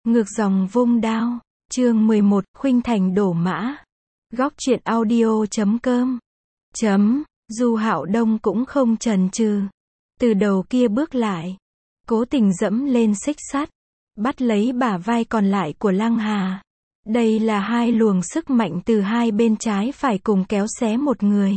Ngược dòng vung đao. Chương 11, khuynh thành đổ mã. Góc truyện audio.com. Du Hạo Đông cũng không chần chừ. Từ đầu kia bước lại. Cố tình dẫm lên xích sắt. Bắt lấy bả vai còn lại của Lăng Hà. Đây là hai luồng sức mạnh từ hai bên trái phải cùng kéo xé một người.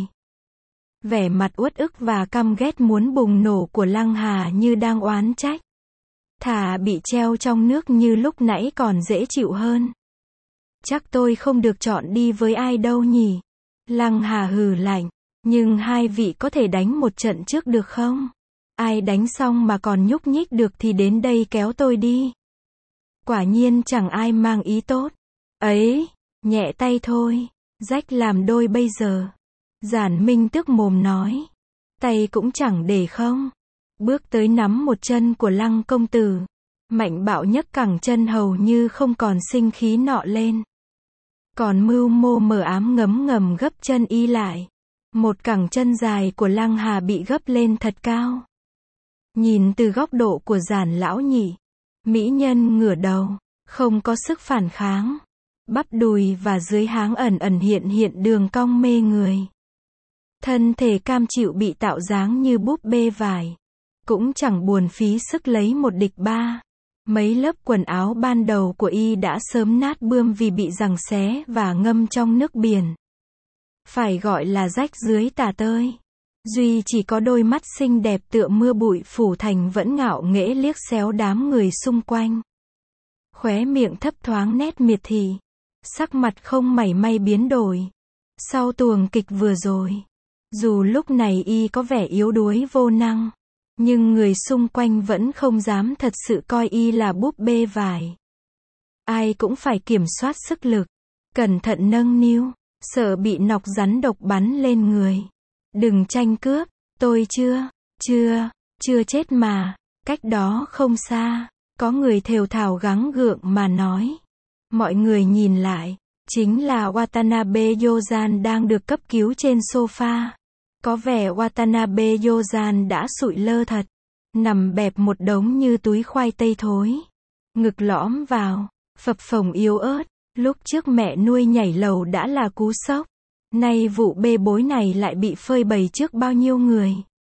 Vẻ mặt uất ức và căm ghét muốn bùng nổ của Lăng Hà như đang oán trách. Thà bị treo trong nước như lúc nãy còn dễ chịu hơn. Chắc tôi không được chọn đi với ai đâu nhỉ? Lăng Hà hừ lạnh. Nhưng hai vị có thể đánh một trận trước được không? Ai đánh xong mà còn nhúc nhích được thì đến đây kéo tôi đi. Quả nhiên chẳng ai mang ý tốt. Ấy, nhẹ tay thôi, rách làm đôi bây giờ. Giản Minh tức mồm nói. Tay cũng chẳng để không. Bước tới nắm một chân của Lăng công tử. Mạnh bạo nhấc cẳng chân hầu như không còn sinh khí nọ lên. Còn mưu mô mờ ám ngấm ngầm gấp chân y lại. Một cẳng chân dài của Lăng Hà bị gấp lên thật cao. Nhìn từ góc độ của Giản lão nhị, mỹ nhân ngửa đầu, không có sức phản kháng. Bắp đùi và dưới háng ẩn ẩn hiện đường cong mê người. Thân thể cam chịu bị tạo dáng như búp bê vải. Cũng chẳng buồn phí sức lấy một địch ba. Mấy lớp quần áo ban đầu của y đã sớm nát bươm vì bị giằng xé và ngâm trong nước biển. Phải gọi là rách dưới tả tơi. Duy chỉ có đôi mắt xinh đẹp tựa mưa bụi phủ thành vẫn ngạo nghễ liếc xéo đám người xung quanh. Khóe miệng thấp thoáng nét miệt thị. Sắc mặt không mảy may biến đổi. Sau tuồng kịch vừa rồi, dù lúc này y có vẻ yếu đuối vô năng, nhưng người xung quanh vẫn không dám thật sự coi y là búp bê vải. Ai cũng phải kiểm soát sức lực, cẩn thận nâng niu, sợ bị nọc rắn độc bắn lên người. Đừng tranh cướp, tôi chưa chết mà. Cách đó không xa, có người thều thào gắng gượng mà nói. Mọi người nhìn lại, chính là Watanabe Yozan đang được cấp cứu trên sofa. Có vẻ Watanabe Yozan đã sụi lơ thật, nằm bẹp một đống như túi khoai tây thối. Ngực lõm vào, phập phồng yếu ớt. Lúc trước mẹ nuôi nhảy lầu đã là cú sốc. Nay vụ bê bối này lại bị phơi bày trước bao nhiêu người.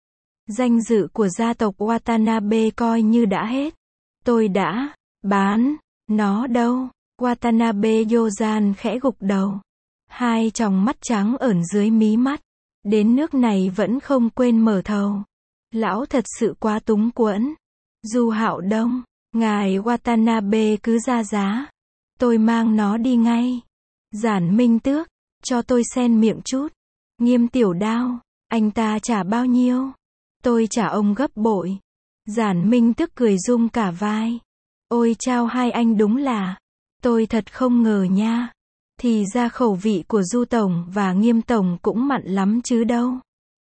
Danh dự của gia tộc Watanabe coi như đã hết. Tôi đã bán nó đâu. Watanabe Yozan khẽ gục đầu. Hai tròng mắt trắng ẩn dưới mí mắt. Đến nước này vẫn không quên mở thầu. Lão thật sự quá túng quẫn. Du Hạo Đông, ngài Watanabe cứ ra giá. Tôi mang nó đi ngay. Giản Minh Tước, cho tôi xen miệng chút. Nghiêm Tiểu Đao, anh ta trả bao nhiêu? Tôi trả ông gấp bội. Giản Minh Tước cười rung cả vai. Ôi chao, hai anh đúng là. Tôi thật không ngờ nha. Thì ra khẩu vị của Du Tổng và Nghiêm Tổng cũng mặn lắm chứ đâu.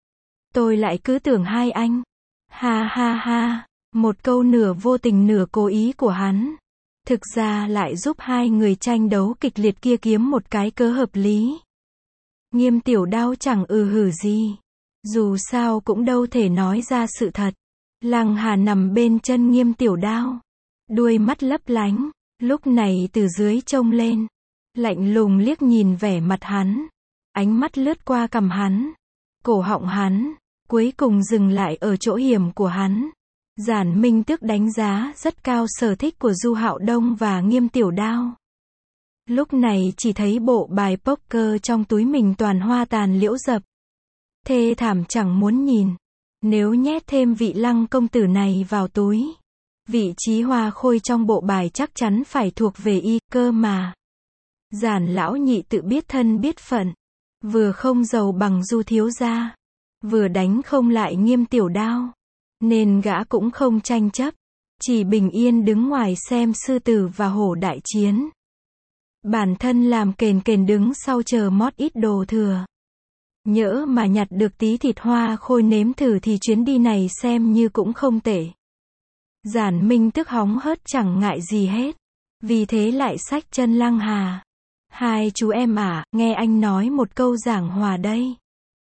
Tôi lại cứ tưởng hai anh. Ha ha ha. Một câu nửa vô tình nửa cố ý của hắn. Thực ra lại giúp hai người tranh đấu kịch liệt kia kiếm một cái cớ hợp lý. Nghiêm Tiểu Đao chẳng hử gì. Dù sao cũng đâu thể nói ra sự thật. Lăng Hà nằm bên chân Nghiêm Tiểu Đao. Đuôi mắt lấp lánh. Lúc này từ dưới trông lên. Lạnh lùng liếc nhìn vẻ mặt hắn. Ánh mắt lướt qua cằm hắn. Cổ họng hắn. Cuối cùng dừng lại ở chỗ hiểm của hắn. Giản Minh Tước đánh giá rất cao sở thích của Du Hạo Đông và Nghiêm Tiểu Đao. Lúc này chỉ thấy bộ bài poker trong túi mình toàn hoa tàn liễu dập. Thê thảm chẳng muốn nhìn. Nếu nhét thêm vị Lăng công tử này vào túi, vị trí hoa khôi trong bộ bài chắc chắn phải thuộc về y cơ mà. Giản lão nhị tự biết thân biết phận. Vừa không giàu bằng Du thiếu gia, vừa đánh không lại Nghiêm Tiểu Đao. Nên gã cũng không tranh chấp. Chỉ bình yên đứng ngoài xem sư tử và hổ đại chiến. Bản thân làm kền đứng sau chờ mót ít đồ thừa. Nhỡ mà nhặt được tí thịt hoa khôi nếm thử thì chuyến đi này xem như cũng không tệ. Giản Minh Tước hóng hớt chẳng ngại gì hết. Vì thế lại xách chân Lăng Hà. Hai chú em nghe anh nói một câu giảng hòa đây.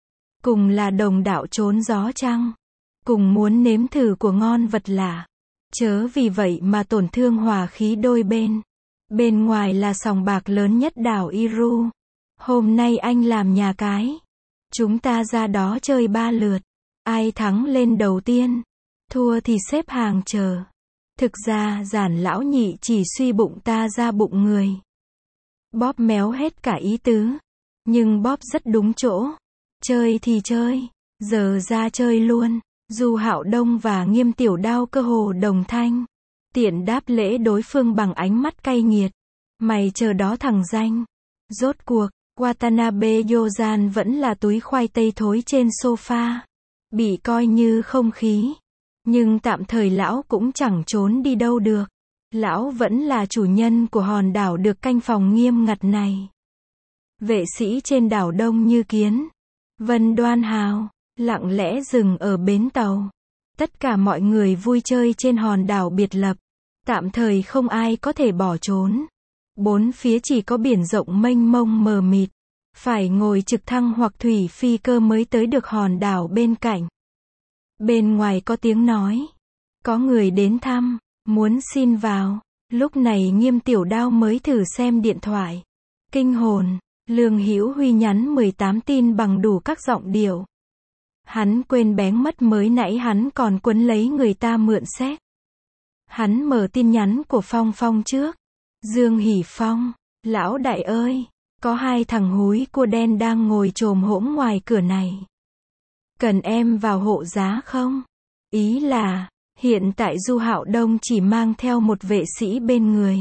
Cùng là đồng đạo trốn gió chăng? Cùng muốn nếm thử của ngon vật lạ. Chớ vì vậy mà tổn thương hòa khí đôi bên. Bên ngoài là sòng bạc lớn nhất đảo Iru. Hôm nay anh làm nhà cái. Chúng ta ra đó chơi 3 lượt. Ai thắng lên đầu tiên, thua thì xếp hàng chờ. Thực ra Giản lão nhị chỉ suy bụng ta ra bụng người. Bóp méo hết cả ý tứ. Nhưng bóp rất đúng chỗ. Chơi thì chơi, giờ ra chơi luôn. Du Hạo Đông và Nghiêm Tiểu Đao cơ hồ đồng thanh. Tiện đáp lễ đối phương bằng ánh mắt cay nghiệt. Mày chờ đó thằng danh. Rốt cuộc, Watanabe Yozan vẫn là túi khoai tây thối trên sofa. Bị coi như không khí. Nhưng tạm thời lão cũng chẳng trốn đi đâu được. Lão vẫn là chủ nhân của hòn đảo được canh phòng nghiêm ngặt này. Vệ sĩ trên đảo đông như kiến. Vân Đoan Hào, lặng lẽ dừng ở bến tàu. Tất cả mọi người vui chơi trên hòn đảo biệt lập. Tạm thời không ai có thể bỏ trốn. Bốn phía chỉ có biển rộng mênh mông mờ mịt. Phải ngồi trực thăng hoặc thủy phi cơ mới tới được hòn đảo bên cạnh. Bên ngoài có tiếng nói. Có người đến thăm, muốn xin vào. Lúc này Nghiêm Tiểu Đao mới thử xem điện thoại. Kinh hồn, Lương Hữu Huy nhắn 18 tin bằng đủ các giọng điệu. Hắn quên bén mất mới nãy hắn còn quấn lấy người ta mượn xét. Hắn mở tin nhắn của Phong Phong trước. Dương Hỷ Phong, lão đại ơi, có 2 thằng húi cua đen đang ngồi chồm hổm ngoài cửa này. Cần em vào hộ giá không? Ý là, hiện tại Du Hạo Đông chỉ mang theo một vệ sĩ bên người.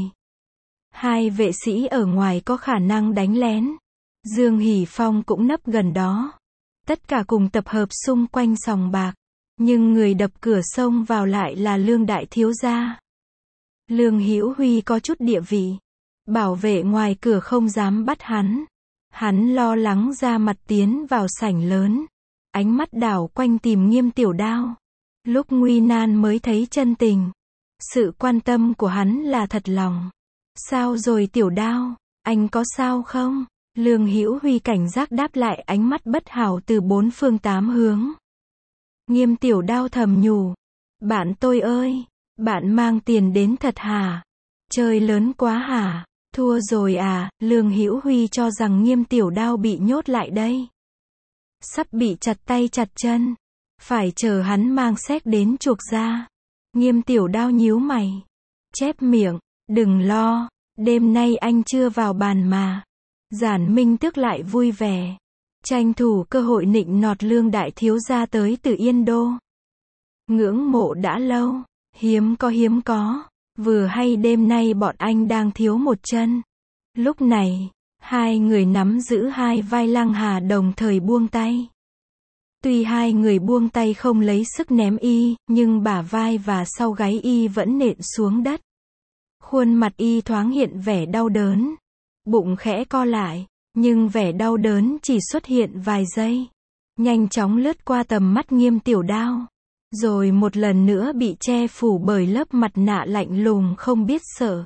2 vệ sĩ ở ngoài có khả năng đánh lén. Dương Hỷ Phong cũng nấp gần đó. Tất cả cùng tập hợp xung quanh sòng bạc. Nhưng người đập cửa xông vào lại là Lương đại thiếu gia. Lương Hữu Huy có chút địa vị. Bảo vệ ngoài cửa không dám bắt hắn. Hắn lo lắng ra mặt tiến vào sảnh lớn. Ánh mắt đảo quanh tìm Nghiêm Tiểu Đao. Lúc nguy nan mới thấy chân tình. Sự quan tâm của hắn là thật lòng. Sao rồi Tiểu Đao, anh có sao không? Lương Hữu Huy cảnh giác đáp lại ánh mắt bất hảo từ 4 phương 8 hướng. Nghiêm Tiểu Đao thầm nhủ. Bạn tôi ơi, bạn mang tiền đến thật hả? Chơi lớn quá hả? Thua rồi à? Lương Hữu Huy cho rằng Nghiêm Tiểu Đao bị nhốt lại đây. Sắp bị chặt tay chặt chân. Phải chờ hắn mang séc đến chuộc ra. Nghiêm Tiểu Đao nhíu mày. Chép miệng, đừng lo, đêm nay anh chưa vào bàn mà. Giản Minh Tước lại vui vẻ. Tranh thủ cơ hội nịnh nọt Lương đại thiếu gia tới từ Yên Đô. Ngưỡng mộ đã lâu, hiếm có. Vừa hay đêm nay bọn anh đang thiếu một chân. Lúc này, 2 người nắm giữ 2 vai Lăng Hà đồng thời buông tay. Tuy 2 người buông tay không lấy sức ném y, nhưng bả vai và sau gáy y vẫn nện xuống đất. Khuôn mặt y thoáng hiện vẻ đau đớn. Bụng khẽ co lại, nhưng vẻ đau đớn chỉ xuất hiện vài giây. Nhanh chóng lướt qua tầm mắt Nghiêm Tiểu Đao. Rồi một lần nữa bị che phủ bởi lớp mặt nạ lạnh lùng không biết sợ.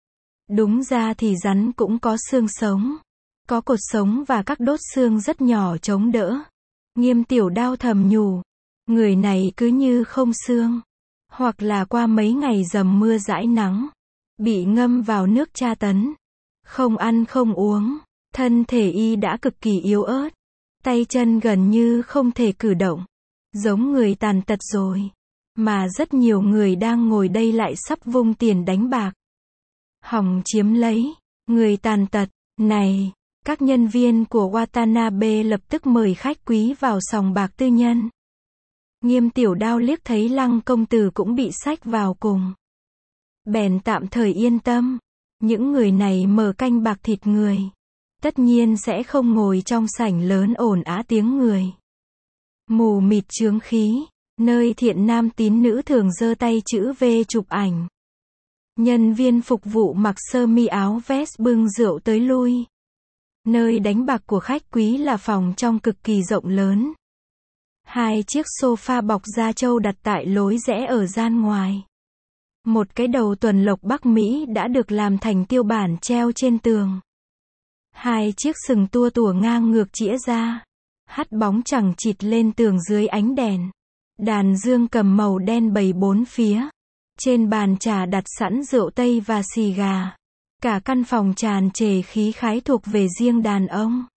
Đúng ra thì rắn cũng có xương sống. Có cột sống và các đốt xương rất nhỏ chống đỡ. Nghiêm Tiểu Đao thầm nhủ. Người này cứ như không xương. Hoặc là qua mấy ngày dầm mưa dãi nắng. Bị ngâm vào nước tra tấn. Không ăn không uống. Thân thể y đã cực kỳ yếu ớt. Tay chân gần như không thể cử động. Giống người tàn tật rồi. Mà rất nhiều người đang ngồi đây lại sắp vung tiền đánh bạc. Hòng chiếm lấy. Người tàn tật. Này, các nhân viên của Watanabe lập tức mời khách quý vào sòng bạc tư nhân. Nghiêm Tiểu Đao liếc thấy Lăng công tử cũng bị xách vào cùng. Bèn tạm thời yên tâm. Những người này mở canh bạc thịt người. Tất nhiên sẽ không ngồi trong sảnh lớn ồn ào tiếng người. Mù mịt chướng khí. Nơi thiện nam tín nữ thường giơ tay chữ V chụp ảnh. Nhân viên phục vụ mặc sơ mi áo vest bưng rượu tới lui. Nơi đánh bạc của khách quý là phòng trong cực kỳ rộng lớn. 2 chiếc sofa bọc da trâu đặt tại lối rẽ ở gian ngoài. Một cái đầu tuần lộc Bắc Mỹ đã được làm thành tiêu bản treo trên tường. 2 chiếc sừng tua tủa ngang ngược chĩa ra. Hắt bóng chằng chịt lên tường dưới ánh đèn. Đàn dương cầm màu đen bầy 4 phía. Trên bàn trà đặt sẵn rượu tây và xì gà. Cả căn phòng tràn trề khí khái thuộc về riêng đàn ông.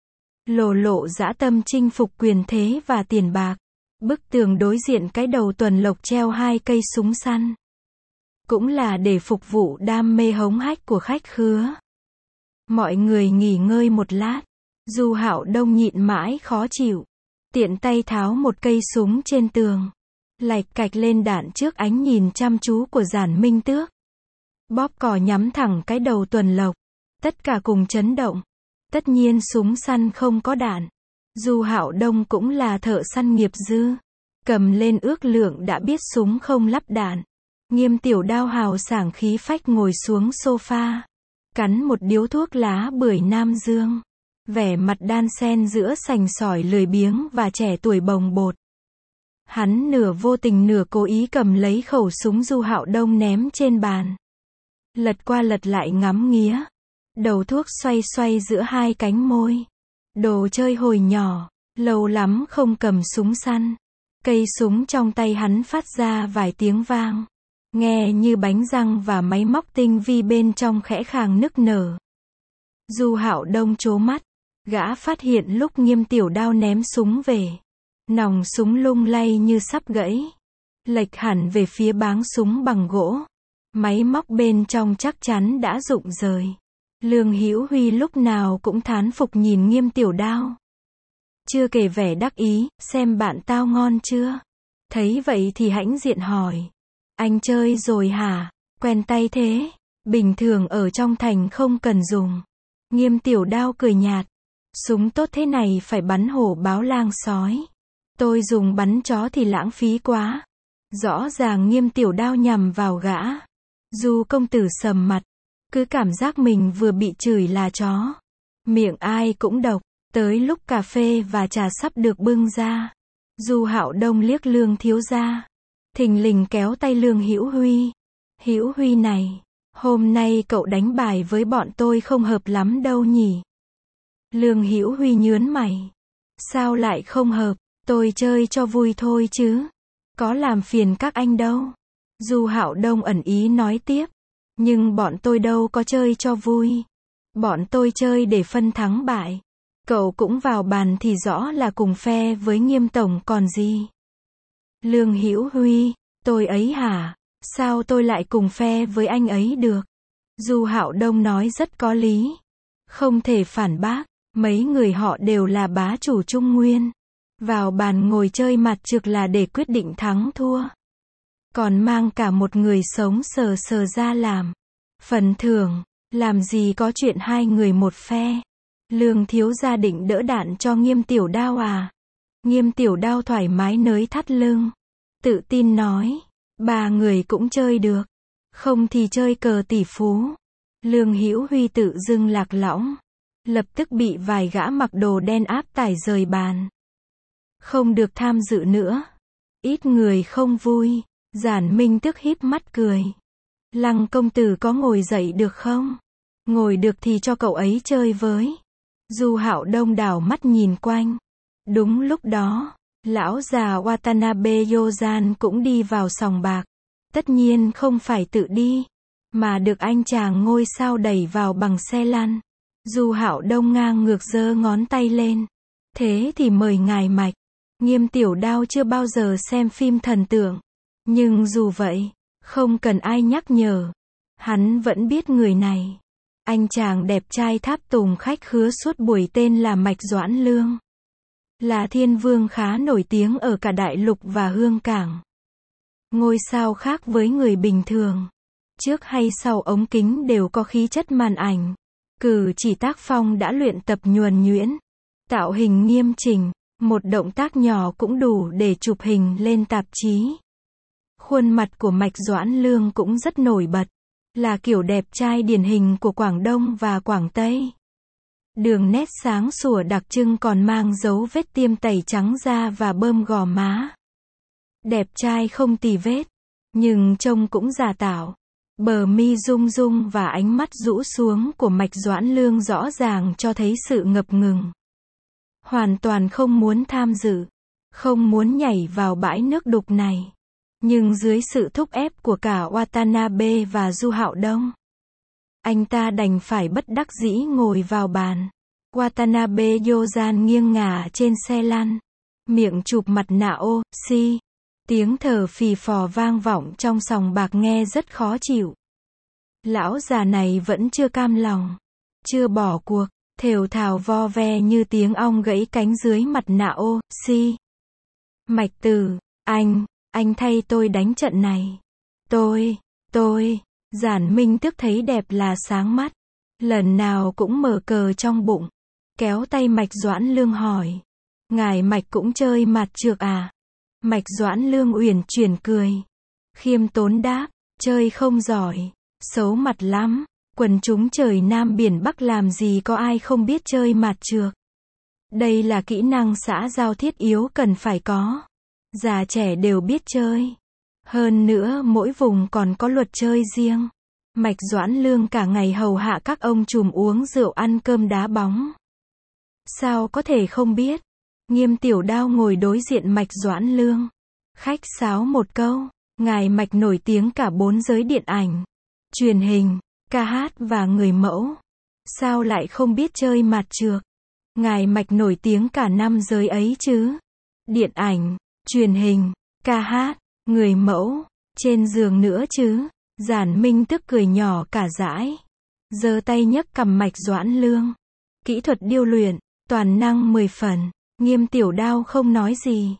Lộ lộ dã tâm chinh phục quyền thế và tiền bạc. Bức tường đối diện cái đầu tuần lộc treo 2 cây súng săn. Cũng là để phục vụ đam mê hống hách của khách khứa. Mọi người nghỉ ngơi một lát. Du Hạo Đông nhịn mãi khó chịu. Tiện tay tháo một cây súng trên tường. Lạch cạch lên đạn trước ánh nhìn chăm chú của Giản Minh Tước. Bóp cò nhắm thẳng cái đầu tuần lộc. Tất cả cùng chấn động. Tất nhiên súng săn không có đạn. Du Hạo Đông cũng là thợ săn nghiệp dư. Cầm lên ước lượng đã biết súng không lắp đạn. Nghiêm Tiểu Đao hào sảng khí phách ngồi xuống sofa. Cắn một điếu thuốc lá bưởi Nam Dương. Vẻ mặt đan xen giữa sành sỏi lười biếng và trẻ tuổi bồng bột. Hắn nửa vô tình nửa cố ý cầm lấy khẩu súng Du Hạo Đông ném trên bàn. Lật qua lật lại ngắm nghía. Đầu thuốc xoay xoay giữa 2 cánh môi. Đồ chơi hồi nhỏ, lâu lắm không cầm súng săn. Cây súng trong tay hắn phát ra vài tiếng vang. Nghe như bánh răng và máy móc tinh vi bên trong khẽ khàng nức nở. Du Hạo Đông trố mắt. Gã phát hiện lúc Nghiêm Tiểu Đao ném súng về. Nòng súng lung lay như sắp gãy. Lệch hẳn về phía báng súng bằng gỗ. Máy móc bên trong chắc chắn đã rụng rời. Lương Hữu Huy lúc nào cũng thán phục nhìn Nghiêm Tiểu Đao. Chưa kể vẻ đắc ý, xem bạn tao ngon chưa? Thấy vậy thì hãnh diện hỏi. Anh chơi rồi hả? Quen tay thế. Bình thường ở trong thành không cần dùng. Nghiêm Tiểu Đao cười nhạt. Súng tốt thế này phải bắn hổ báo lang sói. Tôi dùng bắn chó thì lãng phí quá. Rõ ràng Nghiêm Tiểu Đao nhằm vào gã. Du công tử sầm mặt. Cứ cảm giác mình vừa bị chửi là chó. Miệng ai cũng độc. Tới lúc cà phê và trà sắp được bưng ra. Du Hạo Đông liếc Lương thiếu gia. Thình lình kéo tay Lương Hữu Huy. Hữu Huy này, hôm nay cậu đánh bài với bọn tôi không hợp lắm đâu nhỉ? Lương Hữu Huy nhướng mày. Sao lại không hợp? Tôi chơi cho vui thôi chứ. Có làm phiền các anh đâu. Du Hạo Đông ẩn ý nói tiếp. Nhưng bọn tôi đâu có chơi cho vui. Bọn tôi chơi để phân thắng bại. Cậu cũng vào bàn thì rõ là cùng phe với Nghiêm tổng còn gì. Lương Hữu Huy, tôi ấy hả? Sao tôi lại cùng phe với anh ấy được? Du Hạo Đông nói rất có lý. Không thể phản bác, mấy người họ đều là bá chủ Trung Nguyên. Vào bàn ngồi chơi mặt trực là để quyết định thắng thua. Còn mang cả một người sống sờ sờ ra làm. Phần thưởng, làm gì có chuyện 2 người một phe. Lương thiếu gia định đỡ đạn cho Nghiêm Tiểu Đao à? Nghiêm Tiểu Đao thoải mái nới thắt lưng. Tự tin nói, 3 người cũng chơi được. Không thì chơi cờ tỷ phú. Lương Hữu Huy tự dưng lạc lõng. Lập tức bị vài gã mặc đồ đen áp tải rời bàn. Không được tham dự nữa. Ít người không vui. Giản Minh Tước híp mắt cười. Lăng công tử có ngồi dậy được không? Ngồi được thì cho cậu ấy chơi với. Du Hạo Đông đảo mắt nhìn quanh. Đúng lúc đó, lão già Watanabe Yozan cũng đi vào sòng bạc. Tất nhiên không phải tự đi, mà được anh chàng ngôi sao đẩy vào bằng xe lăn. Du Hạo Đông ngang ngược giơ ngón tay lên. Thế thì mời ngài mạch. Nghiêm Tiểu Đao chưa bao giờ xem phim thần tượng. Nhưng dù vậy, không cần ai nhắc nhở. Hắn vẫn biết người này. Anh chàng đẹp trai tháp tùng khách khứa suốt buổi tên là Mạch Doãn Lương. Là thiên vương khá nổi tiếng ở cả đại lục và hương cảng. Ngôi sao khác với người bình thường. Trước hay sau ống kính đều có khí chất màn ảnh. Cử chỉ tác phong đã luyện tập nhuần nhuyễn. Tạo hình nghiêm chỉnh. Một động tác nhỏ cũng đủ để chụp hình lên tạp chí. Khuôn mặt của Mạch Doãn Lương cũng rất nổi bật. Là kiểu đẹp trai điển hình của Quảng Đông và Quảng Tây. Đường nét sáng sủa đặc trưng còn mang dấu vết tiêm tẩy trắng da và bơm gò má. Đẹp trai không tì vết, nhưng trông cũng giả tạo. Bờ mi rung rung và ánh mắt rũ xuống của Mạch Doãn Lương rõ ràng cho thấy sự ngập ngừng. Hoàn toàn không muốn tham dự, không muốn nhảy vào bãi nước đục này. Nhưng dưới sự thúc ép của cả Watanabe và Du Hạo Đông, anh ta đành phải bất đắc dĩ ngồi vào bàn. Watanabe Yozan nghiêng ngả trên xe lăn, miệng chụp mặt nạ oxy. Tiếng thở phì phò vang vọng trong sòng bạc nghe rất khó chịu. Lão già này vẫn chưa cam lòng, chưa bỏ cuộc, thều thào vo ve như tiếng ong gãy cánh dưới mặt nạ oxy. Mạch Tử, anh thay tôi đánh trận này. Tôi, Giản Minh Tước thấy đẹp là sáng mắt. Lần nào cũng mở cờ trong bụng. Kéo tay Mạch Doãn Lương hỏi. Ngài Mạch cũng chơi mặt trược à? Mạch Doãn Lương uyển chuyển cười. Khiêm tốn đáp, chơi không giỏi, xấu mặt lắm. Quần chúng trời Nam biển Bắc làm gì có ai không biết chơi mặt trược. Đây là kỹ năng xã giao thiết yếu cần phải có. Già trẻ đều biết chơi. Hơn nữa mỗi vùng còn có luật chơi riêng. Mạch Doãn Lương cả ngày hầu hạ các ông trùm uống rượu ăn cơm đá bóng. Sao có thể không biết? Nghiêm Tiểu Đao ngồi đối diện Mạch Doãn Lương. Khách sáo một câu, ngài Mạch nổi tiếng cả 4 giới điện ảnh, truyền hình, ca hát và người mẫu. Sao lại không biết chơi mặt trược? Ngài Mạch nổi tiếng cả 5 giới ấy chứ. Điện ảnh, truyền hình, ca hát, người mẫu, trên giường nữa chứ. Giản Minh Tước cười nhỏ cả dãi. Giơ tay nhấc cầm Mạch Doãn Lương. Kỹ thuật điêu luyện, toàn năng 10 phần. Nghiêm Tiểu Đao không nói gì.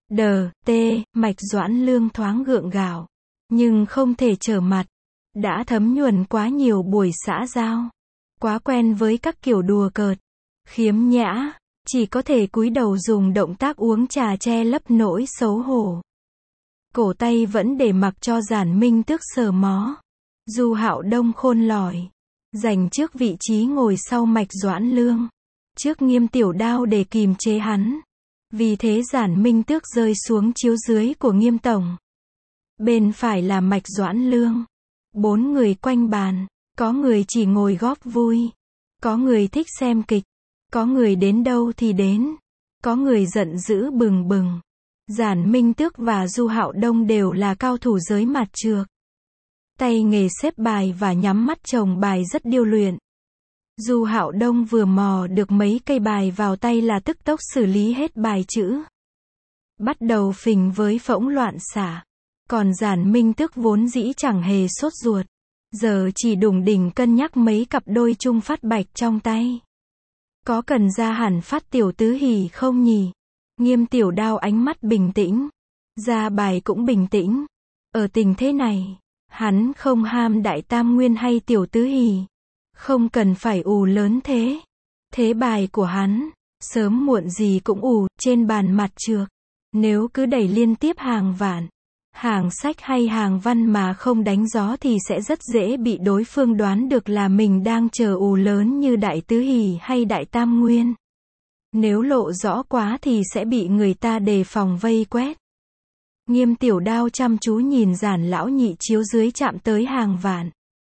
Mạch Doãn Lương thoáng gượng gạo. Nhưng không thể trở mặt. Đã thấm nhuần quá nhiều buổi xã giao. Quá quen với các kiểu đùa cợt, khiếm nhã. Chỉ có thể cúi đầu dùng động tác uống trà che lấp nỗi xấu hổ. Cổ tay vẫn để mặc cho Giản Minh Tước sờ mó. Du Hạo Đông khôn lỏi, giành trước vị trí ngồi sau Mạch Doãn Lương. Trước Nghiêm Tiểu Đao để kìm chế hắn. Vì thế Giản Minh Tước rơi xuống chiếu dưới của Nghiêm Tổng. Bên phải là Mạch Doãn Lương. 4 người quanh bàn. Có người chỉ ngồi góp vui. Có người thích xem kịch. Có người đến đâu thì đến. Có người giận dữ bừng bừng. Giản Minh Tước và Du Hạo Đông đều là cao thủ giới mặt trược. Tay nghề xếp bài và nhắm mắt chồng bài rất điêu luyện. Du Hạo Đông vừa mò được mấy cây bài vào tay là tức tốc xử lý hết bài chữ. Bắt đầu phình với phỗng loạn xả. Còn Giản Minh Tước vốn dĩ chẳng hề sốt ruột. Giờ chỉ đủng đỉnh cân nhắc mấy cặp đôi chung phát bạch trong tay. Có cần ra hẳn phát tiểu tứ hỉ không nhỉ? Nghiêm Tiểu Đao ánh mắt bình tĩnh. Ra bài cũng bình tĩnh. Ở tình thế này, hắn không ham đại tam nguyên hay tiểu tứ hỉ. Không cần phải ù lớn thế. Thế bài của hắn, sớm muộn gì cũng ù, trên bàn mặt trược. Nếu cứ đẩy liên tiếp hàng vạn, hàng sách hay hàng văn mà không đánh gió thì sẽ rất dễ bị đối phương đoán được là mình đang chờ ù lớn như đại tứ hỉ hay đại tam nguyên. Nếu lộ rõ quá thì sẽ bị người ta đề phòng vây quét. Nghiêm Tiểu Đao chăm chú nhìn Giản lão nhị chiếu dưới chạm tới hàng vạn.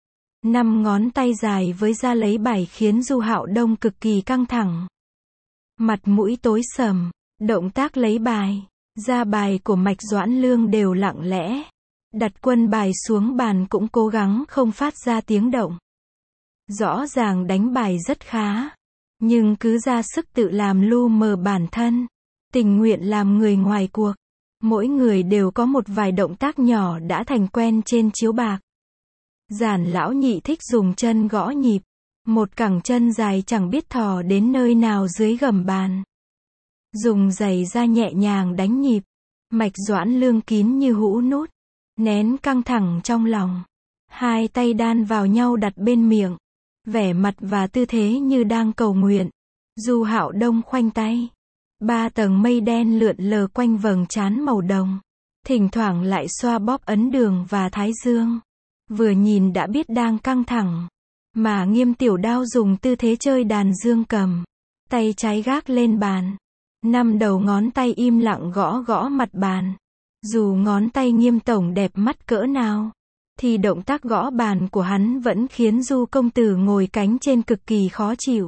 5 ngón tay dài với ra lấy bài khiến Du Hạo Đông cực kỳ căng thẳng. Mặt mũi tối sầm, động tác lấy bài, ra bài của Mạch Doãn Lương đều lặng lẽ. Đặt quân bài xuống bàn cũng cố gắng không phát ra tiếng động. Rõ ràng đánh bài rất khá. Nhưng cứ ra sức tự làm lu mờ bản thân. Tình nguyện làm người ngoài cuộc. Mỗi người đều có một vài động tác nhỏ đã thành quen trên chiếu bạc. Giản lão nhị thích dùng chân gõ nhịp. Một cẳng chân dài chẳng biết thò đến nơi nào dưới gầm bàn. Dùng giày da nhẹ nhàng đánh nhịp. Mạch Doãn Lương kín như hũ nút. Nén căng thẳng trong lòng. Hai tay đan vào nhau đặt bên miệng. Vẻ mặt và tư thế như đang cầu nguyện. Du Hạo Đông khoanh tay. 3 tầng mây đen lượn lờ quanh vầng trán màu đồng. Thỉnh thoảng lại xoa bóp ấn đường và thái dương. Vừa nhìn đã biết đang căng thẳng. Mà Nghiêm Tiểu Đao dùng tư thế chơi đàn dương cầm. Tay trái gác lên bàn. 5 đầu ngón tay im lặng gõ gõ mặt bàn. Dù ngón tay Nghiêm tổng đẹp mắt cỡ nào, thì động tác gõ bàn của hắn vẫn khiến Du công tử ngồi cánh trên cực kỳ khó chịu.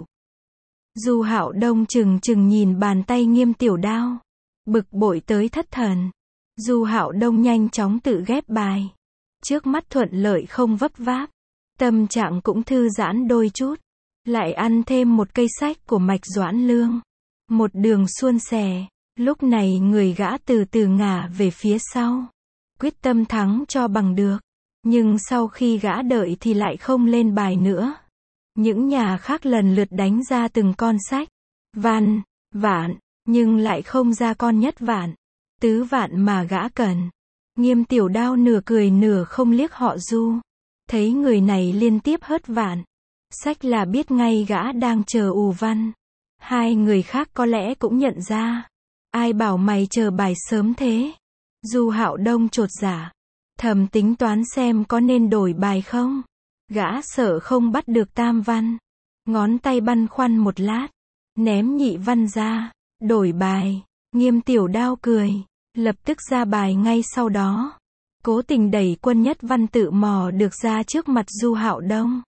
Du Hạo Đông chừng chừng nhìn bàn tay Nghiêm Tiểu Đao, bực bội tới thất thần. Du Hạo Đông nhanh chóng tự ghép bài. Trước mắt thuận lợi không vấp váp. Tâm trạng cũng thư giãn đôi chút. Lại ăn thêm một cây sách của Mạch Doãn Lương. Một đường suôn sẻ. Lúc này người gã từ từ ngả về phía sau. Quyết tâm thắng cho bằng được. Nhưng sau khi gã đợi thì lại không lên bài nữa. Những nhà khác lần lượt đánh ra từng con sách. Văn, vạn, nhưng lại không ra con nhất vạn. Tứ vạn mà gã cần. Nghiêm Tiểu Đao nửa cười nửa không liếc họ Du. Thấy người này liên tiếp hớt vạn. Sách là biết ngay gã đang chờ ù văn. Hai người khác có lẽ cũng nhận ra. Ai bảo mày chờ bài sớm thế? Du Hạo Đông chột dạ. Thầm tính toán xem có nên đổi bài không? Gã sợ không bắt được tam văn. Ngón tay băn khoăn một lát. Ném nhị văn ra. Đổi bài. Nghiêm Tiểu Đao cười. Lập tức ra bài ngay sau đó. Cố tình đẩy quân nhất văn tự mò được ra trước mặt Du Hạo Đông.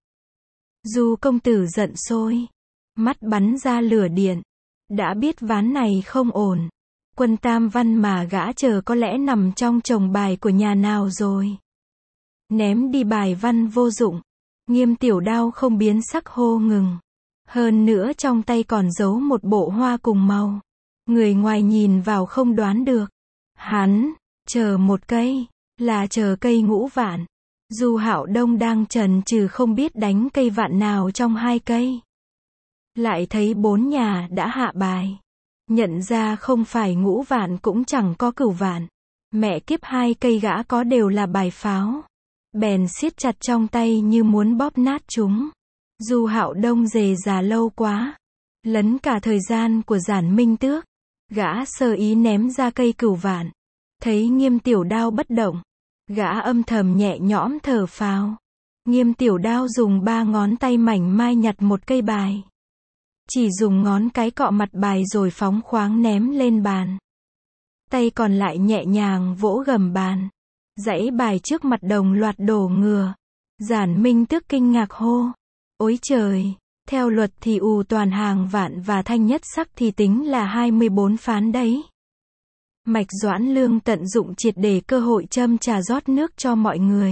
Du công tử giận sôi. Mắt bắn ra lửa điện. Đã biết ván này không ổn. Quân tam văn mà gã chờ có lẽ nằm trong chồng bài của nhà nào rồi. Ném đi bài văn vô dụng. Nghiêm Tiểu Đao không biến sắc hô ngừng. Hơn nữa trong tay còn giấu một bộ hoa cùng màu. Người ngoài nhìn vào không đoán được. Hắn, chờ một cây, là chờ cây ngũ vạn. Du Hạo Đông đang chần chừ không biết đánh cây vạn nào trong hai cây. Lại thấy bốn nhà đã hạ bài. Nhận ra không phải ngũ vạn cũng chẳng có cửu vạn. Mẹ kiếp hai cây gã có đều là bài pháo. Bèn siết chặt trong tay như muốn bóp nát chúng. Du Hạo Đông dề già lâu quá. Lấn cả thời gian của Giản Minh Tước. Gã sơ ý ném ra cây cửu vạn. Thấy Nghiêm Tiểu Đao bất động. Gã âm thầm nhẹ nhõm thở phào. Nghiêm Tiểu Đao dùng ba ngón tay mảnh mai nhặt một cây bài. Chỉ dùng ngón cái cọ mặt bài rồi phóng khoáng ném lên bàn. Tay còn lại nhẹ nhàng vỗ gầm bàn. Dãy bài trước mặt đồng loạt đổ ngừa. Giản Minh Tước kinh ngạc hô. Ôi trời, theo luật thì ù toàn hàng vạn và thanh nhất sắc thì tính là 24 phán đấy. Mạch Doãn Lương tận dụng triệt để cơ hội châm trà rót nước cho mọi người.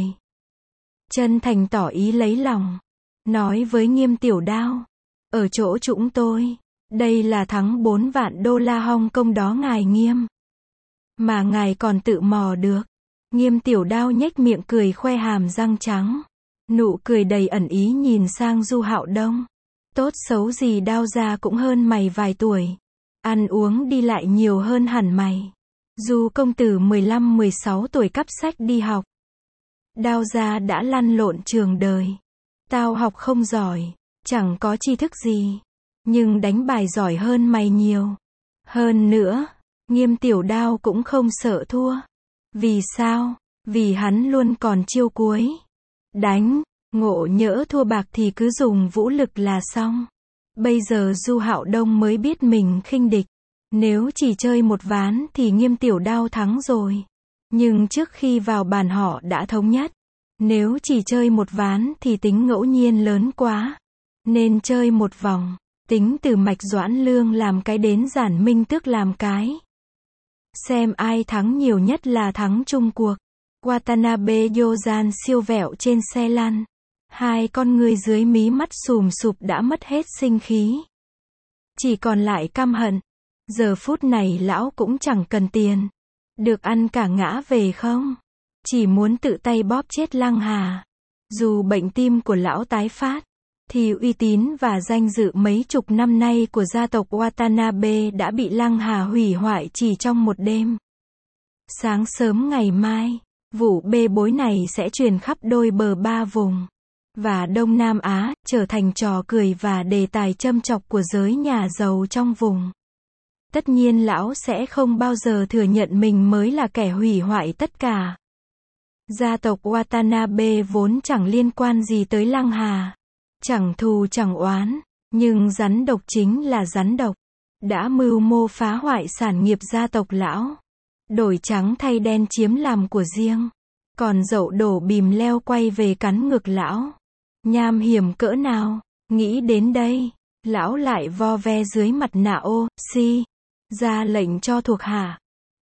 Chân thành tỏ ý lấy lòng. Nói với Nghiêm Tiểu Đao. Ở chỗ chúng tôi, đây là thắng 4 vạn đô la Hong Kong đó ngài Nghiêm. Mà ngài còn tự mò được. Nghiêm Tiểu Đao nhếch miệng cười khoe hàm răng trắng. Nụ cười đầy ẩn ý nhìn sang Du Hạo Đông. Tốt xấu gì Đao gia cũng hơn mày vài tuổi. Ăn uống đi lại nhiều hơn hẳn mày. Du công tử 15-16 tuổi cắp sách đi học. Đao gia đã lăn lộn trường đời. Tao học không giỏi, chẳng có tri thức gì. Nhưng đánh bài giỏi hơn mày nhiều. Hơn nữa, Nghiêm Tiểu Đao cũng không sợ thua. Vì sao? Vì hắn luôn còn chiêu cuối. Đánh, ngộ nhỡ thua bạc thì cứ dùng vũ lực là xong. Bây giờ Du Hạo Đông mới biết mình khinh địch. Nếu chỉ chơi một ván thì Nghiêm Tiểu Đao thắng rồi. Nhưng trước khi vào bàn họ đã thống nhất. Nếu chỉ chơi một ván thì tính ngẫu nhiên lớn quá. Nên chơi một vòng. Tính từ Mạch Doãn Lương làm cái đến Giản Minh Tước làm cái. Xem ai thắng nhiều nhất là thắng chung cuộc. Watanabe Yojan siêu vẹo trên xe lăn. Hai con người dưới mí mắt sùm sụp đã mất hết sinh khí. Chỉ còn lại căm hận. Giờ phút này lão cũng chẳng cần tiền. Được ăn cả ngã về không? Chỉ muốn tự tay bóp chết Lăng Hà. Dù bệnh tim của lão tái phát, thì uy tín và danh dự mấy chục năm nay của gia tộc Watanabe đã bị Lăng Hà hủy hoại chỉ trong một đêm. Sáng sớm ngày mai, vụ bê bối này sẽ truyền khắp đôi bờ ba vùng và Đông Nam Á, trở thành trò cười và đề tài châm chọc của giới nhà giàu trong vùng. Tất nhiên lão sẽ không bao giờ thừa nhận mình mới là kẻ hủy hoại tất cả. Gia tộc Watanabe vốn chẳng liên quan gì tới Lăng Hà. Chẳng thù chẳng oán, nhưng rắn độc chính là rắn độc. Đã mưu mô phá hoại sản nghiệp gia tộc lão. Đổi trắng thay đen chiếm làm của riêng. Còn dậu đổ bìm leo quay về cắn ngực lão. Nham hiểm cỡ nào, nghĩ đến đây, lão lại vo ve dưới mặt nạ ô, si, ra lệnh cho thuộc hạ.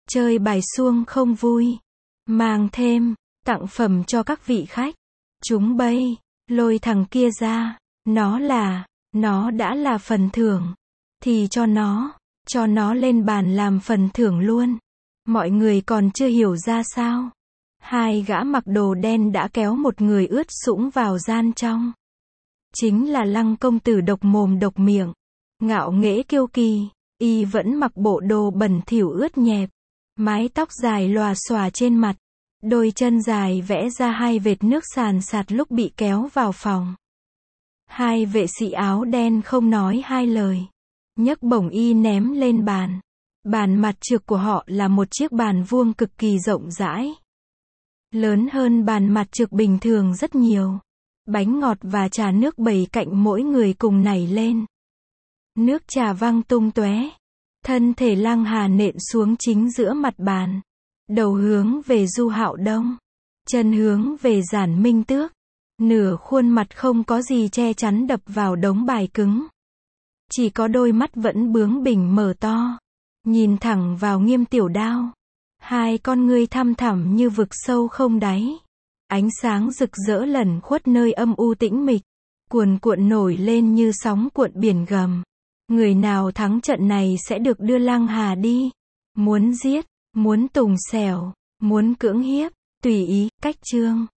chơi bài xuông không vui, mang thêm, tặng phẩm cho các vị khách. Chúng bay, lôi thằng kia ra, nó đã là phần thưởng, thì cho nó lên bàn làm phần thưởng luôn. Mọi người còn chưa hiểu ra sao. Hai gã mặc đồ đen đã kéo một người ướt sũng vào gian trong. Chính là Lăng công tử độc mồm độc miệng, ngạo nghễ kiêu kỳ, y vẫn mặc bộ đồ bẩn thỉu ướt nhẹp, mái tóc dài lòa xòa trên mặt, đôi chân dài vẽ ra hai vệt nước sàn sạt lúc bị kéo vào phòng. Hai vệ sĩ áo đen không nói hai lời, nhấc bổng y ném lên bàn. Bàn mặt trược của họ là một chiếc bàn vuông cực kỳ rộng rãi, lớn hơn bàn mặt trược bình thường rất nhiều. Bánh ngọt và trà nước bày cạnh mỗi người cùng nảy lên. Nước trà văng tung tóe. Thân thể Lăng Hà nện xuống chính giữa mặt bàn. Đầu hướng về Du Hạo Đông, chân hướng về Giản Minh Tước. Nửa khuôn mặt không có gì che chắn đập vào đống bài cứng. Chỉ có đôi mắt vẫn bướng bỉnh mở to, nhìn thẳng vào Nghiêm Tiểu Đao. Hai con ngươi thăm thẳm như vực sâu không đáy. Ánh sáng rực rỡ lẩn khuất nơi âm u tĩnh mịch, cuồn cuộn nổi lên như sóng cuộn biển gầm. Người nào thắng trận này sẽ được đưa Lăng Hà đi. Muốn giết, muốn tùng xẻo, muốn cưỡng hiếp, tùy ý, cách chương.